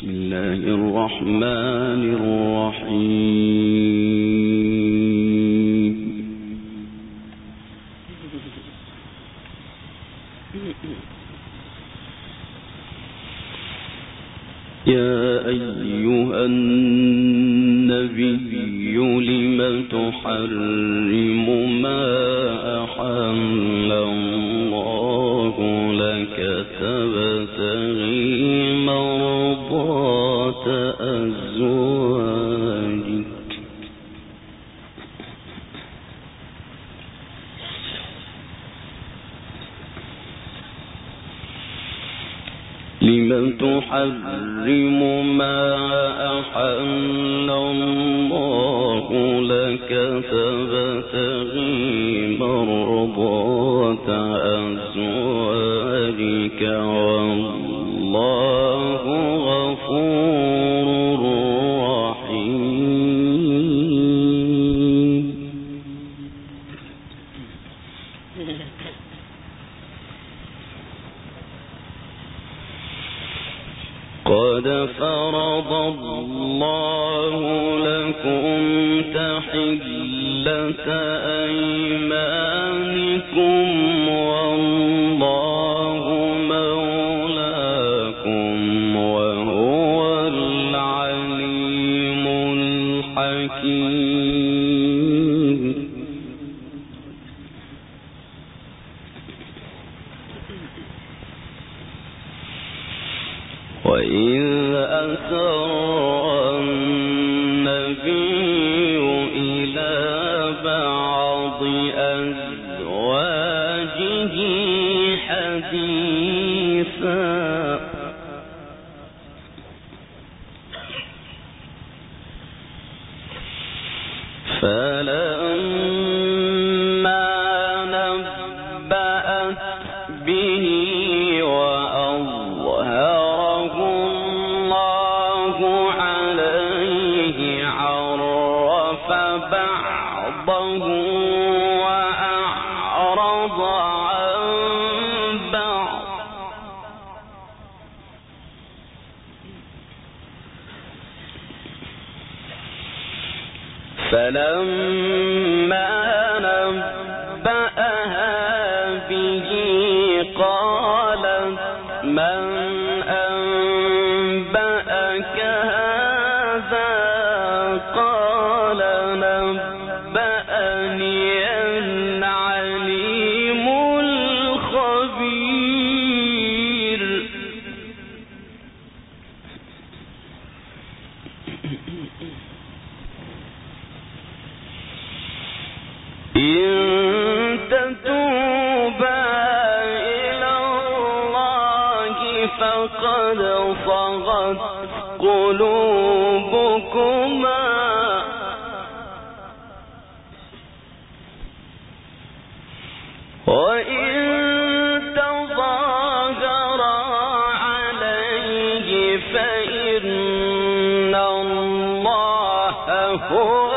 الله الرحمن الرحيم. يا أيها النبي لم تحرم ما أحل الله لك تبتغي مرضات أزواجك لمن تحرم ما أحل الله لك تبتغي مرضات أزواجك والله غفور رحيم. قد فرض الله لكم تحلة أيمانكم والله مولاكم وهو العليم الحكيم. وإذ أسر النبي إلى بعض أزواجه حديثا فلما نبأت به وأظهره الله عليه عرف بعضه وأعرض عن بعض فلما نبأها به قالت من أنبأك هذا قال نبأني العليم الخبير. إن تتوبا إلى الله فقد صغت قلوبكما وإن تظاهرا عليه فإن الله هو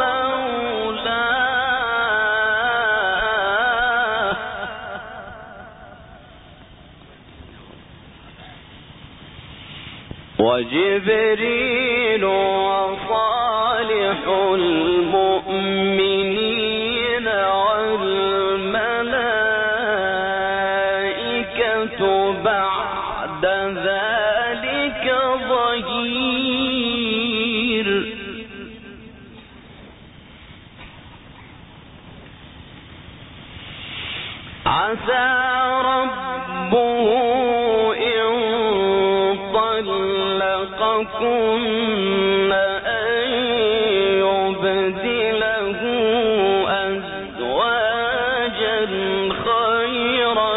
وجبريل وصالح المؤمنين والملائكة بعد ذلك ظهير. عسى ربه طلقكن أن يبدله أزواجا خيرا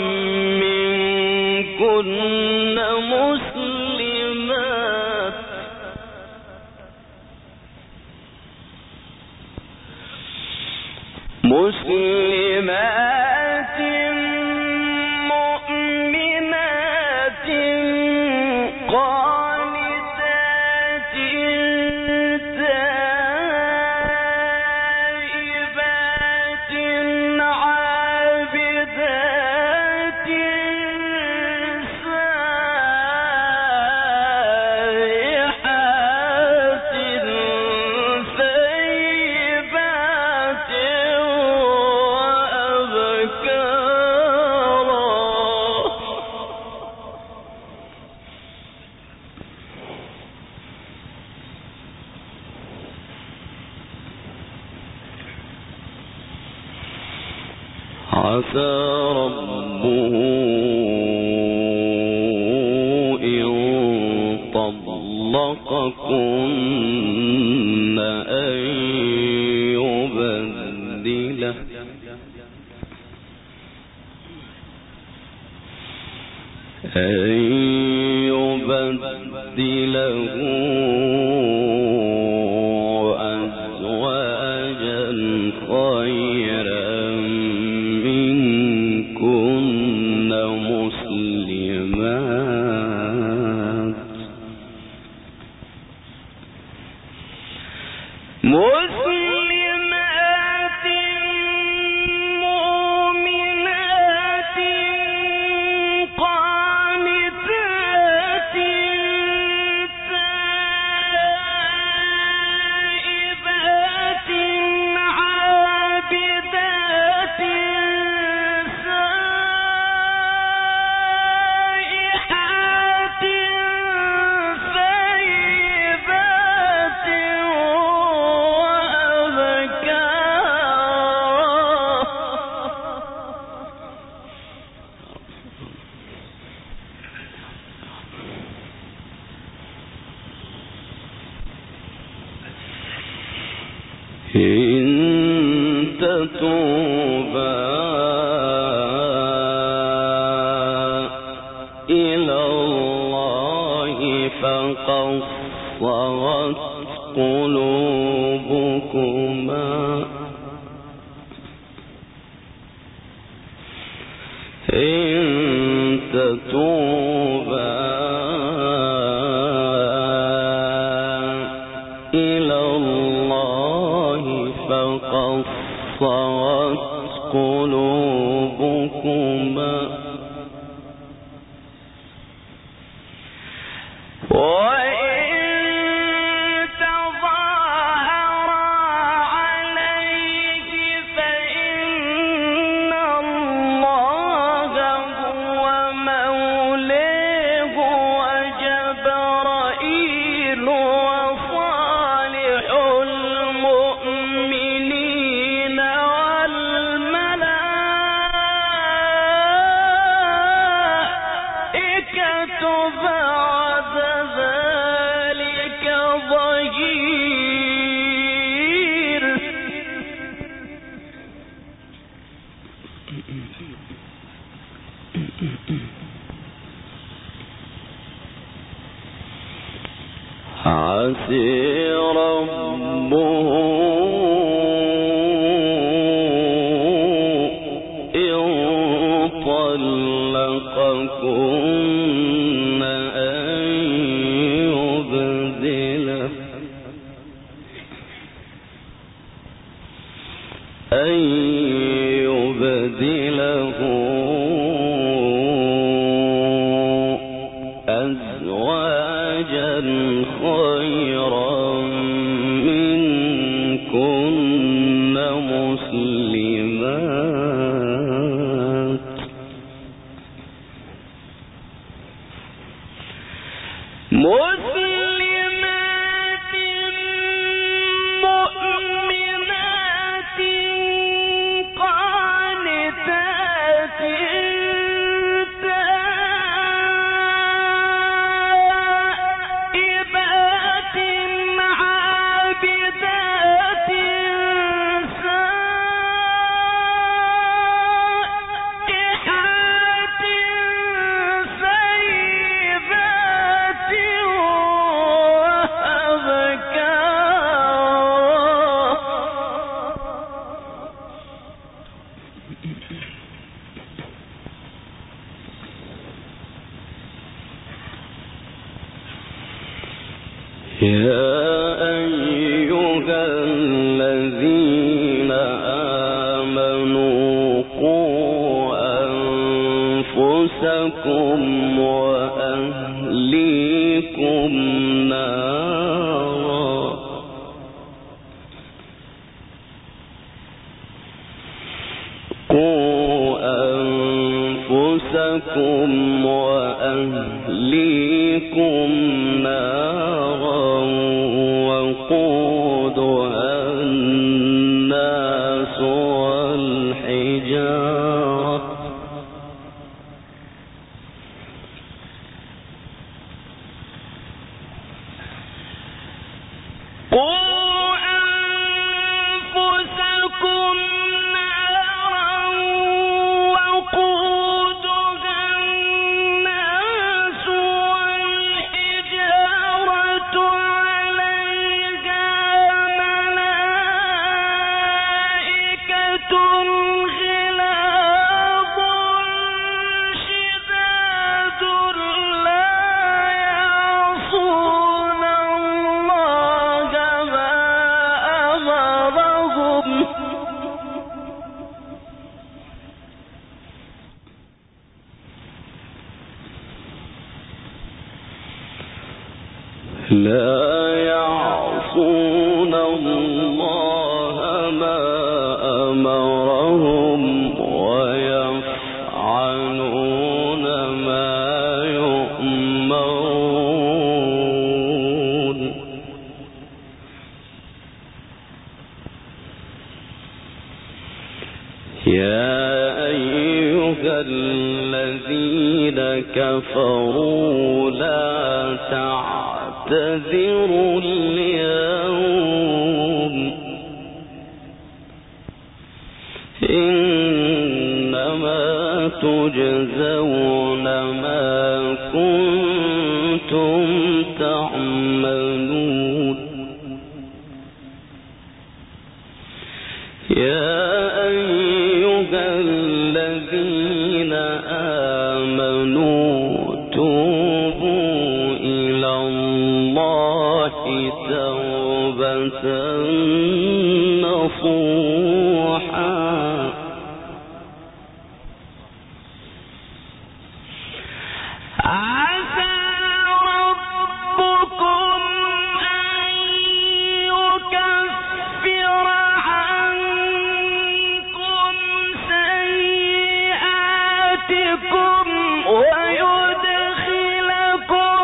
منكن مسلمات مؤمنات قانتات تائبات عابدات سائحات عسى ربه إن طلقكن أن يبدله أزواجا خيرا منكن مسلمات مؤمنات قانتات تائبات عابدات سائحات ثيبات إن تتوبا إلى الله فقد صغت قلوبكما إن تتوبا إلى الله فقد صغت قلوبكما وإن تظاهرا عليه فإن الله هو مولاه وجبرائيل وصالح المؤمنين والملائكة بعد ذلك ظهير عسى ربه إن طلقكن أن يبدله أزواجا خيرا منكن مسلمات مؤمنات قانتات تائبات عابدات سائحات ثيبات يا أيها الذين آمنوا قوا أنفسكم وأهليكم نارا وأهليكم نارا وقودها الناس والحجارة لا يعصون الله ما أمرهم ويفعلون ما يؤمرون. يا أيها الذين كفروا لا تعتذروا اليوم إنما تجزون ما كنتم تعملون. يا أيها الذين آمنوا توبوا إلى الله توبة نصوحا عسى ربكم أن يكفر عنكم سيئاتكم ويدخلكم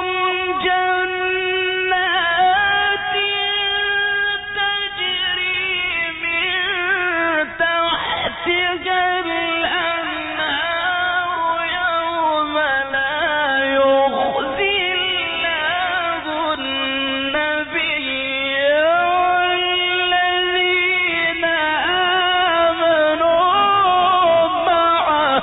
جنات تجري من تحتها الأنهار يوم لا يخزي الله النبي والذين آمنوا معه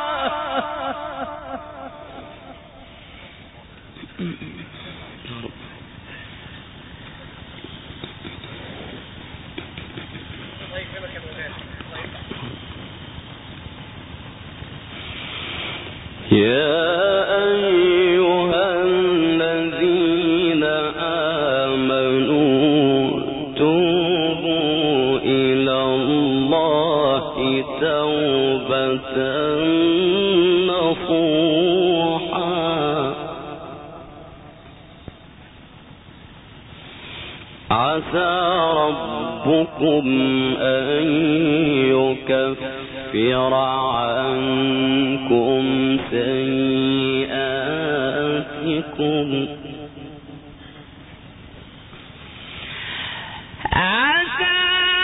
يا أيها الذين آمنوا توبوا إلى الله توبة نصوحا عسى ربكم أن يكفر عنكم سيئاتكم عسى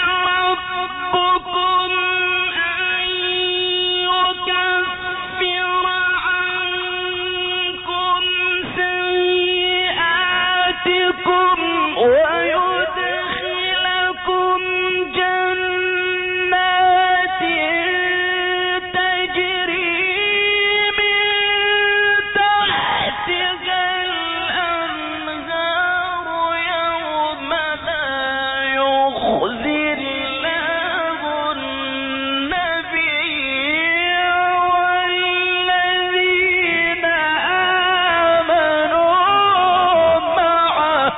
ربكم أن يكفر عنكم سيئاتكم ويدخلكم جنات تجري من تحتها الأنهار يوم لا يخزي الله النبي والذين آمنوا معه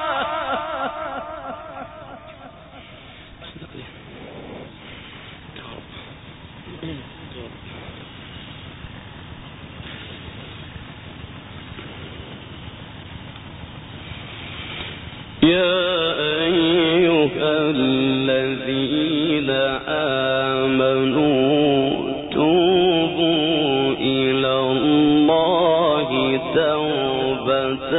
يا أيها الذين آمنوا توبوا إلى الله توبة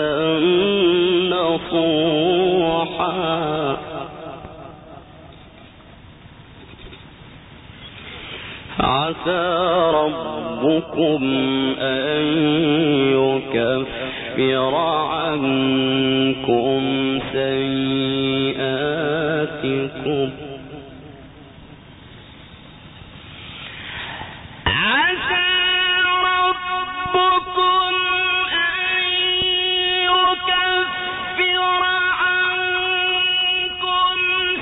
نصوحا عسى ربكم أن يكفر عنكم سيئاتكم عسى ربكم أن يكفر عنكم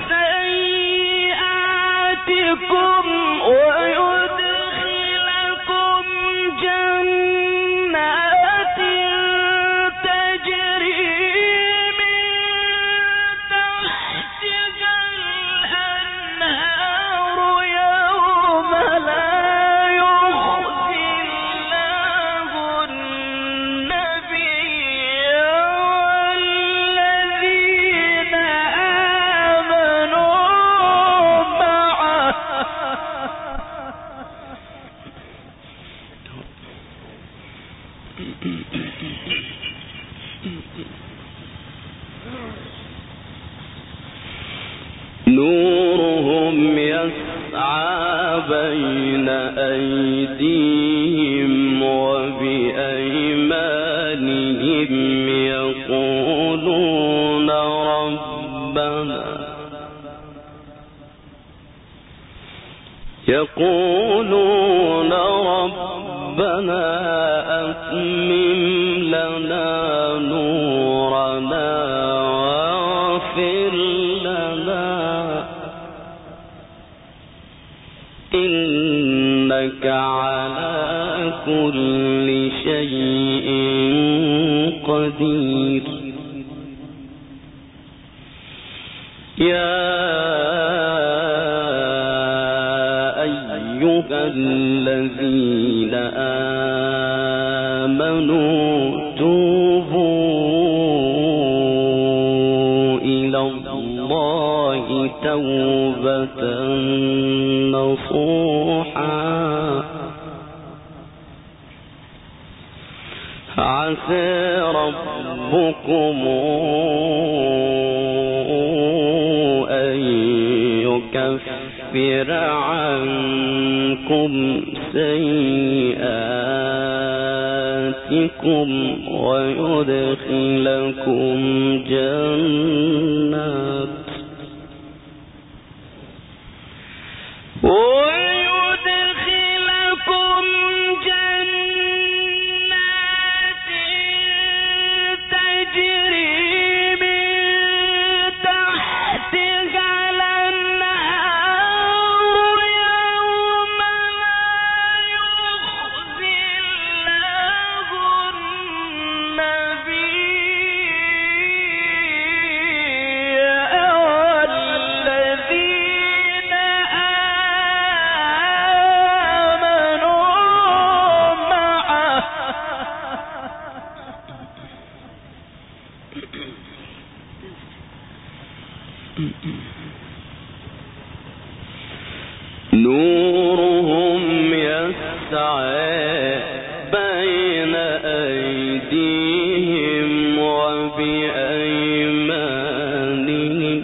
سيئاتكم ويدخلكم جنات تجري من تحتها نورهم يسعى بين أيديهم وبأيمانهم يقولون ربنا أتمم لنا نورنا واغفر لنا إنك على كل شيء قدير. يا أيها الذين آمنوا توبوا إلى الله توبة نصوحا عسى ربكم أن يكفر عنكم سيئاتكم ويدخلكم جنات تجري من تحتها الأنهار يوم لا يخزي الله النبي والذين آمنوا معه نورهم يسعى بين أيديهم وبأيمانهم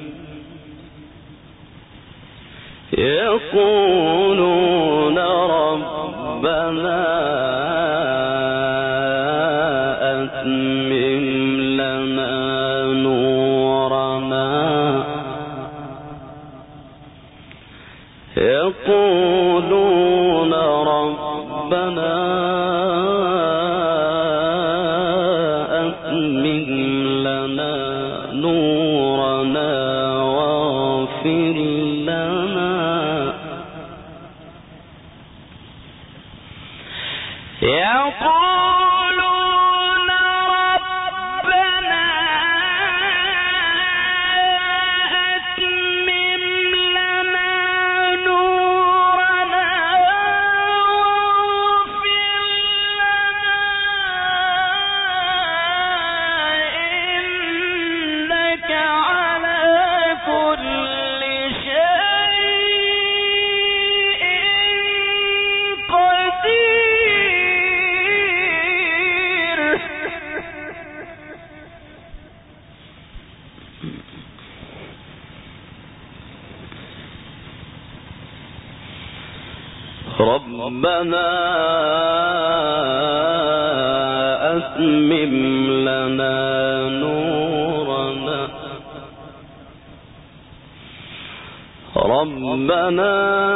يقولون ربنا أتمم لنا نورنا يقولون ربنا أتمم لنا نورنا واغفر لنا يقولون ربنا أتمم لنا نورنا واغفر لنا إنك على كل شيء قدير. ربنا أتمم لنا نورنا ربنا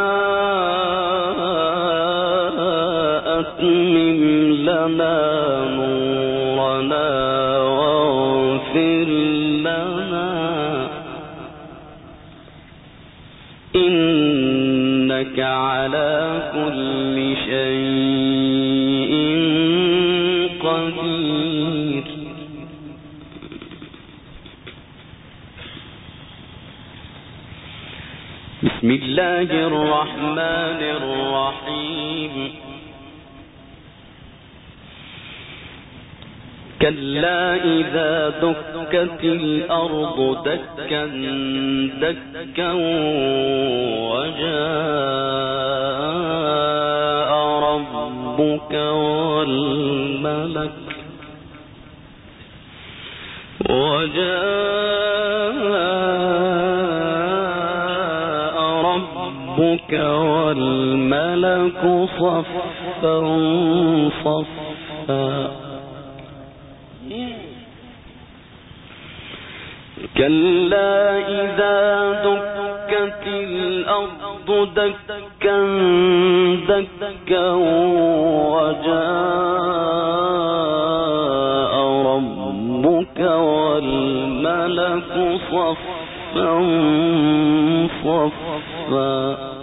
أتمم لنا نورنا واغفر لنا إنك على كل شيء قدير. بسم الله الرحمن الرحيم. كلا إذا دكت الأرض دكا دكا وجاء ربك والملك وجاء ربك والملك صفا صفا كلا إذا دكت الأرض دكا دكا وجاء ربك والملك صفا صفا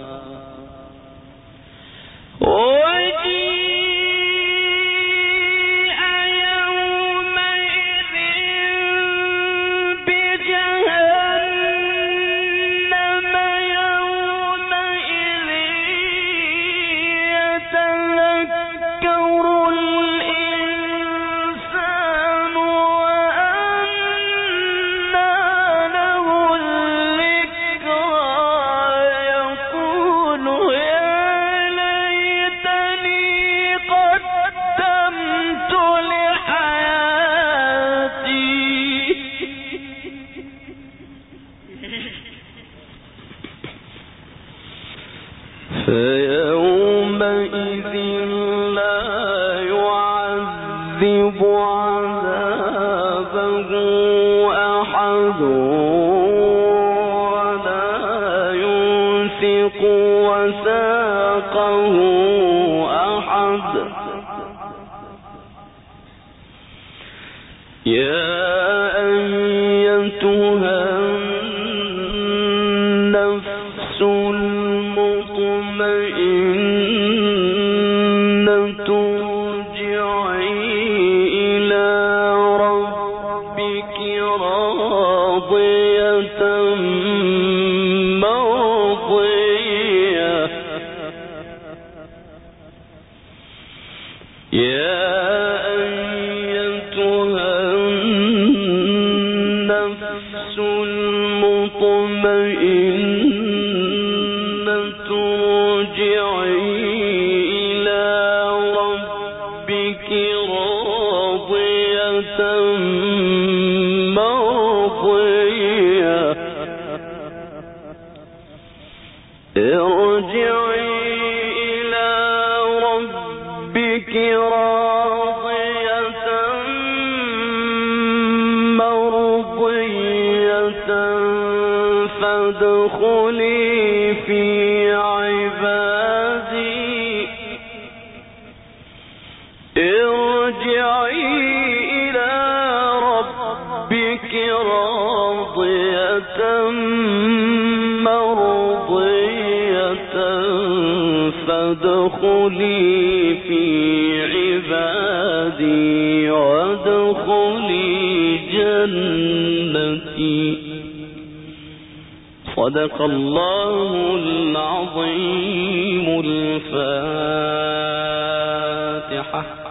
فيومئذ لا يعذب عذابه أحد ولا يوثق وثاقه أحد يا أيتها النفس المطمئنة ارجعي إلى ربك راضية مرضية يا أيتها النفس المطمئنة ارجعي إلى ربك راضية مرضية ارجعي إلى ربك راضية مرضية فادخلي في عبادي ارجعي إلى ربك راضية مرضية فادخلي في عبادي وادخلي جنتي. صدق الله العظيم. الفاتحة.